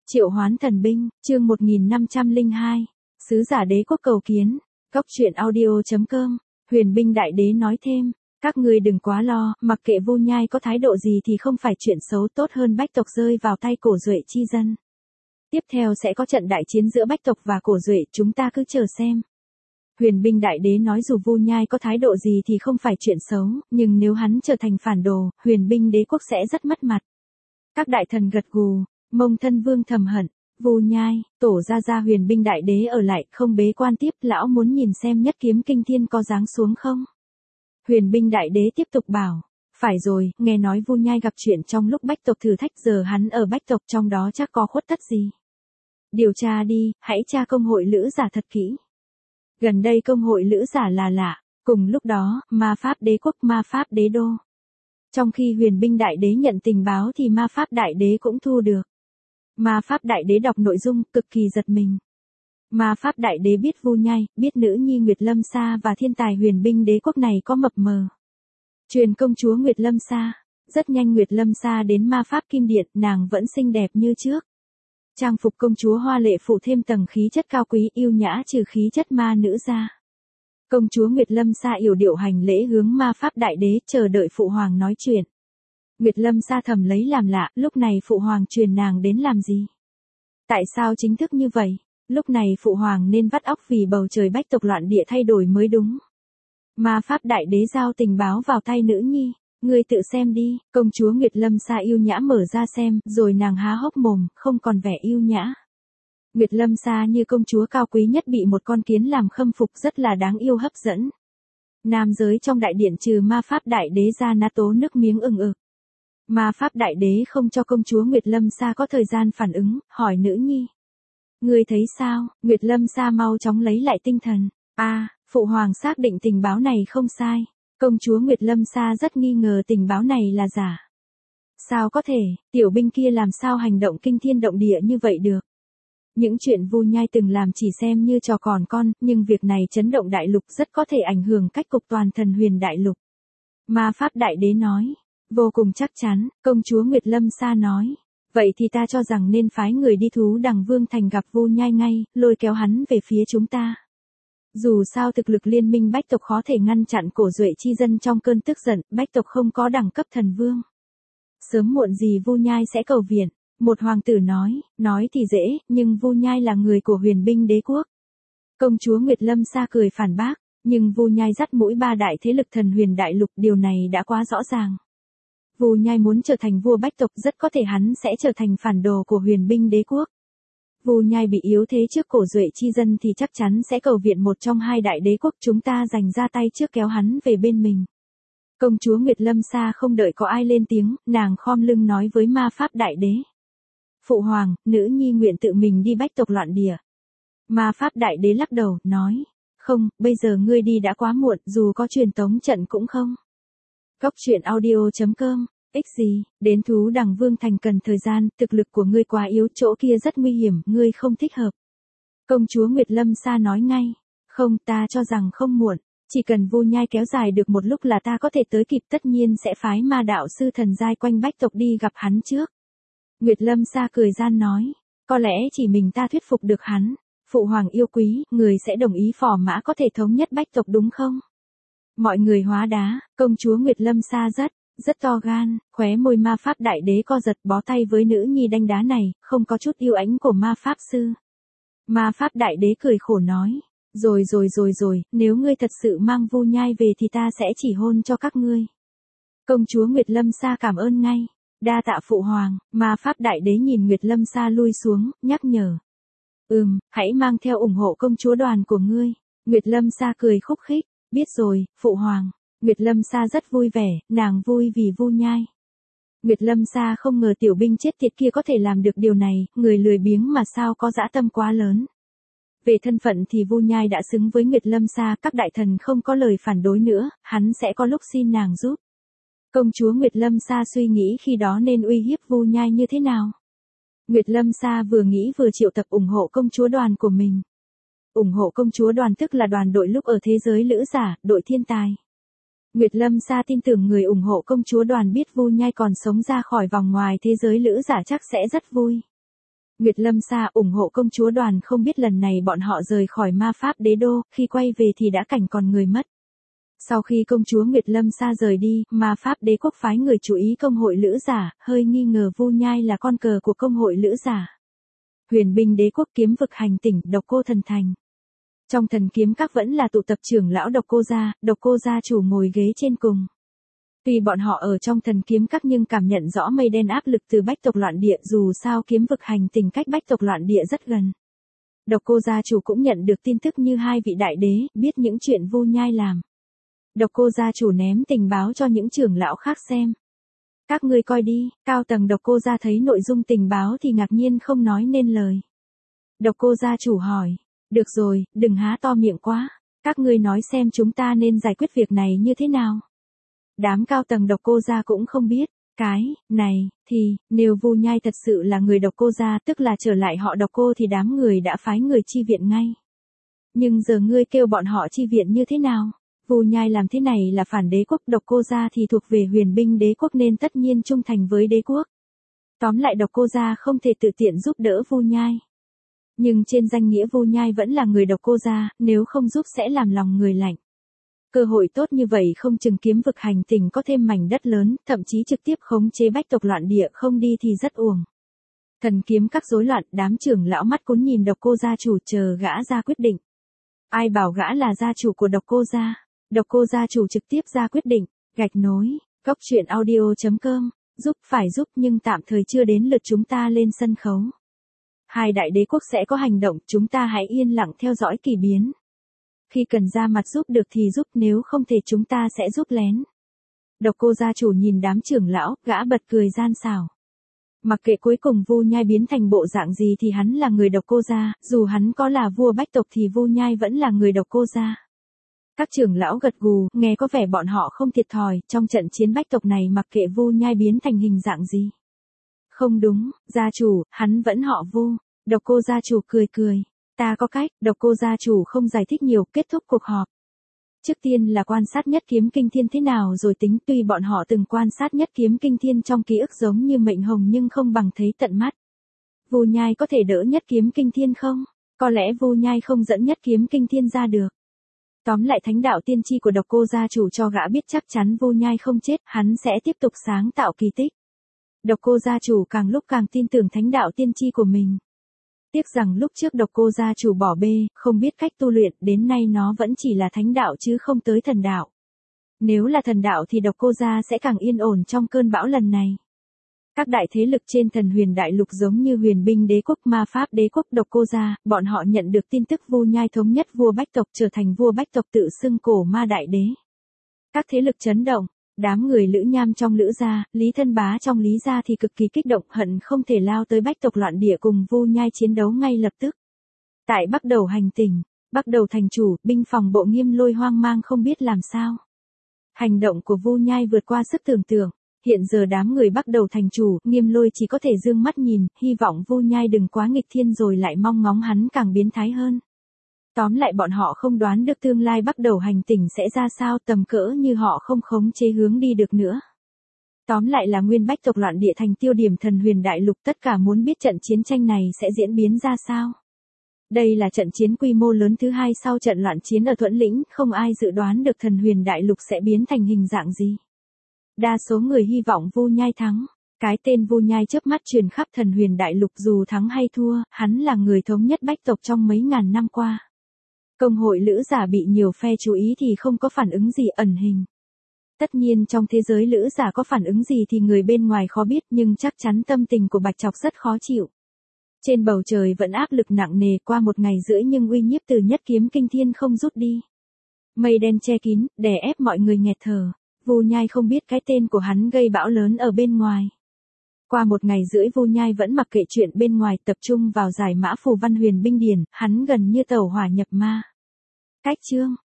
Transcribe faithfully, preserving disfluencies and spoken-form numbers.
Triệu hoán thần binh, chương một nghìn năm trăm lẻ hai. Sứ giả đế quốc cầu kiến. Góc truyện audio chấm com. Huyền binh đại đế nói thêm, các ngươi đừng quá lo, mặc kệ Vu Nhai có thái độ gì thì không phải chuyện xấu, tốt hơn Bách tộc rơi vào tay Cổ Duệ chi dân. Tiếp theo sẽ có trận đại chiến giữa Bách tộc và Cổ Duệ, chúng ta cứ chờ xem. Huyền binh đại đế nói dù Vu Nhai có thái độ gì thì không phải chuyện xấu, nhưng nếu hắn trở thành phản đồ, huyền binh đế quốc sẽ rất mất mặt. Các đại thần gật gù. Mông Thân Vương thầm hận, Vu Nhai, tổ ra ra huyền binh đại đế ở lại, không bế quan tiếp, lão muốn nhìn xem nhất kiếm kinh thiên có giáng xuống không. Huyền binh đại đế tiếp tục bảo, phải rồi, nghe nói Vu Nhai gặp chuyện trong lúc Bách tộc thử thách, giờ hắn ở Bách tộc, trong đó chắc có khuất tất gì. Điều tra đi, hãy tra công hội lữ giả thật kỹ. Gần đây công hội lữ giả là lạ, cùng lúc đó, ma pháp đế quốc, ma pháp đế đô. Trong khi huyền binh đại đế nhận tình báo thì ma pháp đại đế cũng thu được. Ma pháp đại đế đọc nội dung, cực kỳ giật mình. Ma pháp đại đế biết Vu Nhai, biết nữ nhi Nguyệt Lâm Sa và thiên tài huyền binh đế quốc này có mập mờ. Truyền công chúa Nguyệt Lâm Sa. Rất nhanh Nguyệt Lâm Sa đến ma pháp kim điện, nàng vẫn xinh đẹp như trước. Trang phục công chúa hoa lệ phủ thêm tầng khí chất cao quý, yêu nhã trừ khí chất ma nữ ra. Công chúa Nguyệt Lâm Sa yểu điệu hành lễ hướng ma pháp đại đế, chờ đợi phụ hoàng nói chuyện. Nguyệt Lâm Sa thầm lấy làm lạ, lúc này phụ hoàng truyền nàng đến làm gì? Tại sao chính thức như vậy? Lúc này phụ hoàng nên vắt óc vì bầu trời Bách tộc loạn địa thay đổi mới đúng. Ma pháp đại đế giao tình báo vào tay nữ nhi, ngươi tự xem đi. Công chúa Nguyệt Lâm Sa yêu nhã mở ra xem, rồi nàng há hốc mồm, không còn vẻ yêu nhã. Nguyệt Lâm Sa như công chúa cao quý nhất bị một con kiến làm khâm phục, rất là đáng yêu hấp dẫn. Nam giới trong đại điện trừ ma pháp đại đế ra na tố nước miếng ừng ực. Ma pháp đại đế không cho công chúa Nguyệt Lâm Sa có thời gian phản ứng, hỏi nữ nhi. Ngươi thấy sao? Nguyệt Lâm Sa mau chóng lấy lại tinh thần. A, à, phụ hoàng xác định tình báo này không sai. Công chúa Nguyệt Lâm Sa rất nghi ngờ tình báo này là giả. Sao có thể, tiểu binh kia làm sao hành động kinh thiên động địa như vậy được? Những chuyện Vu Nhai từng làm chỉ xem như trò còn con, nhưng việc này chấn động đại lục, rất có thể ảnh hưởng cách cục toàn thần huyền đại lục. Ma pháp đại đế nói. Vô cùng chắc chắn, công chúa Nguyệt Lâm Sa nói. Vậy thì ta cho rằng nên phái người đi thú đằng vương thành gặp Vu Nhai ngay, lôi kéo hắn về phía chúng ta. Dù sao thực lực liên minh Bách tộc khó thể ngăn chặn Cổ Duệ chi dân trong cơn tức giận, Bách tộc không có đẳng cấp thần vương. Sớm muộn gì Vu Nhai sẽ cầu viện. Một hoàng tử nói, nói thì dễ, nhưng Vu Nhai là người của huyền binh đế quốc. Công chúa Nguyệt Lâm Sa cười phản bác, nhưng Vu Nhai dắt mũi ba đại thế lực thần huyền đại lục, điều này đã quá rõ ràng. Vu Nhai muốn trở thành vua Bách tộc, rất có thể hắn sẽ trở thành phản đồ của huyền binh đế quốc. Vu Nhai bị yếu thế trước Cổ Duệ chi dân thì chắc chắn sẽ cầu viện một trong hai đại đế quốc, chúng ta giành ra tay trước kéo hắn về bên mình. Công chúa Nguyệt Lâm Sa không đợi có ai lên tiếng, nàng khom lưng nói với ma pháp đại đế. Phụ hoàng, nữ nhi nguyện tự mình đi Bách tộc loạn địa. Ma pháp đại đế lắc đầu, nói. Không, bây giờ ngươi đi đã quá muộn, dù có truyền tống trận cũng không. Góc truyện audio chấm com. Ích gì, đến thú đằng vương thành cần thời gian, thực lực của ngươi quá yếu, chỗ kia rất nguy hiểm, ngươi không thích hợp. Công chúa Nguyệt Lâm Sa nói ngay. Không, ta cho rằng không muộn. Chỉ cần Vu Nhai kéo dài được một lúc là ta có thể tới kịp, tất nhiên sẽ phái ma đạo sư thần giai quanh Bách tộc đi gặp hắn trước. Nguyệt Lâm Sa cười gian nói, có lẽ chỉ mình ta thuyết phục được hắn. Phụ hoàng yêu quý, người sẽ đồng ý phò mã có thể thống nhất Bách tộc đúng không? Mọi người hóa đá, công chúa Nguyệt Lâm Sa rất, rất to gan, khóe môi ma pháp đại đế co giật, bó tay với nữ nhi đanh đá này, không có chút yêu ánh của ma pháp sư. Ma pháp đại đế cười khổ nói, rồi rồi rồi rồi, nếu ngươi thật sự mang Vu Nhai về thì ta sẽ chỉ hôn cho các ngươi. Công chúa Nguyệt Lâm Sa cảm ơn ngay. Đa tạ phụ hoàng. Ma pháp đại đế nhìn Nguyệt Lâm Sa lui xuống, nhắc nhở. Ừm, hãy mang theo ủng hộ công chúa đoàn của ngươi. Nguyệt Lâm Sa cười khúc khích, biết rồi, phụ hoàng. Nguyệt Lâm Sa rất vui vẻ, nàng vui vì Vu Nhai. Nguyệt Lâm Sa không ngờ tiểu binh chết tiệt kia có thể làm được điều này, người lười biếng mà sao có dã tâm quá lớn. Về thân phận thì Vu Nhai đã xứng với Nguyệt Lâm Sa, các đại thần không có lời phản đối nữa, hắn sẽ có lúc xin nàng giúp. Công chúa Nguyệt Lâm Sa suy nghĩ khi đó nên uy hiếp Vu Nhai như thế nào. Nguyệt Lâm Sa vừa nghĩ vừa triệu tập ủng hộ công chúa đoàn của mình. Ủng hộ công chúa đoàn tức là đoàn đội lúc ở thế giới lữ giả, đội thiên tài. Nguyệt Lâm Sa tin tưởng người ủng hộ công chúa đoàn biết Vu Nhai còn sống ra khỏi vòng ngoài thế giới lữ giả chắc sẽ rất vui. Nguyệt Lâm Sa ủng hộ công chúa đoàn, không biết lần này bọn họ rời khỏi ma pháp đế đô, khi quay về thì đã cảnh còn người mất. Sau khi công chúa Nguyệt Lâm Sa rời đi, ma pháp đế quốc phái người chú ý công hội lữ giả, hơi nghi ngờ Vu Nhai là con cờ của công hội lữ giả. Huyền binh đế quốc, kiếm vực hành tỉnh, độc cô thần thành. Trong thần kiếm các vẫn là tụ tập trưởng lão độc cô gia, độc cô gia chủ ngồi ghế trên cùng. Tuy bọn họ ở trong thần kiếm các nhưng cảm nhận rõ mây đen áp lực từ bách tộc loạn địa, dù sao kiếm vực hành tỉnh cách bách tộc loạn địa rất gần. Độc cô gia chủ cũng nhận được tin tức như hai vị đại đế, biết những chuyện Vu Nhai làm. Độc cô gia chủ ném tình báo cho những trưởng lão khác xem. Các ngươi coi đi, cao tầng độc cô gia thấy nội dung tình báo thì ngạc nhiên không nói nên lời. Độc cô gia chủ hỏi, được rồi, đừng há to miệng quá, các ngươi nói xem chúng ta nên giải quyết việc này như thế nào. Đám cao tầng độc cô gia cũng không biết, cái này thì, nếu Vu Nhai thật sự là người độc cô gia, tức là trở lại họ độc cô, thì đám người đã phái người chi viện ngay. Nhưng giờ ngươi kêu bọn họ chi viện như thế nào? Vu Nhai làm thế này là phản đế quốc, độc cô gia thì thuộc về huyền binh đế quốc nên tất nhiên trung thành với đế quốc. Tóm lại độc cô gia không thể tự tiện giúp đỡ Vu Nhai. Nhưng trên danh nghĩa Vu Nhai vẫn là người độc cô gia, nếu không giúp sẽ làm lòng người lạnh. Cơ hội tốt như vậy không chừng kiếm vực hành tỉnh có thêm mảnh đất lớn, thậm chí trực tiếp khống chế bách tộc loạn địa, không đi thì rất uổng. Thần kiếm các rối loạn, đám trưởng lão mắt cún nhìn độc cô gia chủ chờ gã ra quyết định. Ai bảo gã là gia chủ của độc cô gia? Độc cô gia chủ trực tiếp ra quyết định, gạch nối, góc truyện audio chấm com, giúp phải giúp nhưng tạm thời chưa đến lượt chúng ta lên sân khấu. Hai đại đế quốc sẽ có hành động, chúng ta hãy yên lặng theo dõi kỳ biến. Khi cần ra mặt giúp được thì giúp, nếu không thể chúng ta sẽ giúp lén. Độc cô gia chủ nhìn đám trưởng lão, gã bật cười gian xảo. Mặc kệ cuối cùng Vu Nhai biến thành bộ dạng gì thì hắn là người độc cô gia, dù hắn có là vua bách tộc thì Vu Nhai vẫn là người độc cô gia. Các trưởng lão gật gù, nghe có vẻ bọn họ không thiệt thòi, trong trận chiến bách tộc này mặc kệ Vu Nhai biến thành hình dạng gì. Không đúng, gia chủ, hắn vẫn họ Vu. Độc cô gia chủ cười cười. Ta có cách, độc cô gia chủ không giải thích nhiều, kết thúc cuộc họp. Trước tiên là quan sát nhất kiếm kinh thiên thế nào rồi tính, tuy bọn họ từng quan sát nhất kiếm kinh thiên trong ký ức giống như mệnh hồng nhưng không bằng thấy tận mắt. Vu Nhai có thể đỡ nhất kiếm kinh thiên không? Có lẽ Vu Nhai không dẫn nhất kiếm kinh thiên ra được. Tóm lại thánh đạo tiên tri của độc cô gia chủ cho gã biết chắc chắn Vu Nhai không chết, hắn sẽ tiếp tục sáng tạo kỳ tích. Độc cô gia chủ càng lúc càng tin tưởng thánh đạo tiên tri của mình. Tiếc rằng lúc trước độc cô gia chủ bỏ bê, không biết cách tu luyện, đến nay nó vẫn chỉ là thánh đạo chứ không tới thần đạo. Nếu là thần đạo thì độc cô gia sẽ càng yên ổn trong cơn bão lần này. Các đại thế lực trên thần huyền đại lục giống như huyền binh đế quốc, ma pháp đế quốc, độc cô gia, bọn họ nhận được tin tức Vu Nhai thống nhất vua bách tộc, trở thành vua bách tộc tự xưng cổ ma đại đế. Các thế lực chấn động, đám người Lữ Nham trong Lữ gia, Lý Thân Bá trong Lý gia thì cực kỳ kích động, hận không thể lao tới bách tộc loạn địa cùng Vu Nhai chiến đấu ngay lập tức. Tại Bắc Đầu hành tỉnh, Bắc Đầu thành chủ, binh phòng bộ Nghiêm Lôi hoang mang không biết làm sao. Hành động của Vu Nhai vượt qua sức tưởng tượng. Hiện giờ đám người Bắc Đầu thành chủ, Nghiêm Lôi chỉ có thể dương mắt nhìn, hy vọng Vu Nhai đừng quá nghịch thiên rồi lại mong ngóng hắn càng biến thái hơn. Tóm lại bọn họ không đoán được tương lai Bắc Đầu hành tỉnh sẽ ra sao, tầm cỡ như họ không khống chế hướng đi được nữa. Tóm lại là nguyên bách tộc loạn địa thành tiêu điểm thần huyền đại lục, tất cả muốn biết trận chiến tranh này sẽ diễn biến ra sao. Đây là trận chiến quy mô lớn thứ hai sau trận loạn chiến ở Thuẫn Lĩnh, không ai dự đoán được thần huyền đại lục sẽ biến thành hình dạng gì. Đa số người hy vọng Vu Nhai thắng. Cái tên Vu Nhai chớp mắt truyền khắp thần huyền đại lục, dù thắng hay thua, hắn là người thống nhất bách tộc trong mấy ngàn năm qua. Công hội lữ giả bị nhiều phe chú ý thì không có phản ứng gì ẩn hình. Tất nhiên trong thế giới lữ giả có phản ứng gì thì người bên ngoài khó biết, nhưng chắc chắn tâm tình của Bạch Trọc rất khó chịu. Trên bầu trời vẫn áp lực nặng nề qua một ngày rưỡi nhưng uy nhiếp từ nhất kiếm kinh thiên không rút đi. Mây đen che kín, đè ép mọi người nghẹt thở. Vu Nhai không biết cái tên của hắn gây bão lớn ở bên ngoài. Qua một ngày rưỡi Vu Nhai vẫn mặc kệ chuyện bên ngoài, tập trung vào giải mã phù văn huyền binh điển, hắn gần như tẩu hỏa nhập ma. Cách chương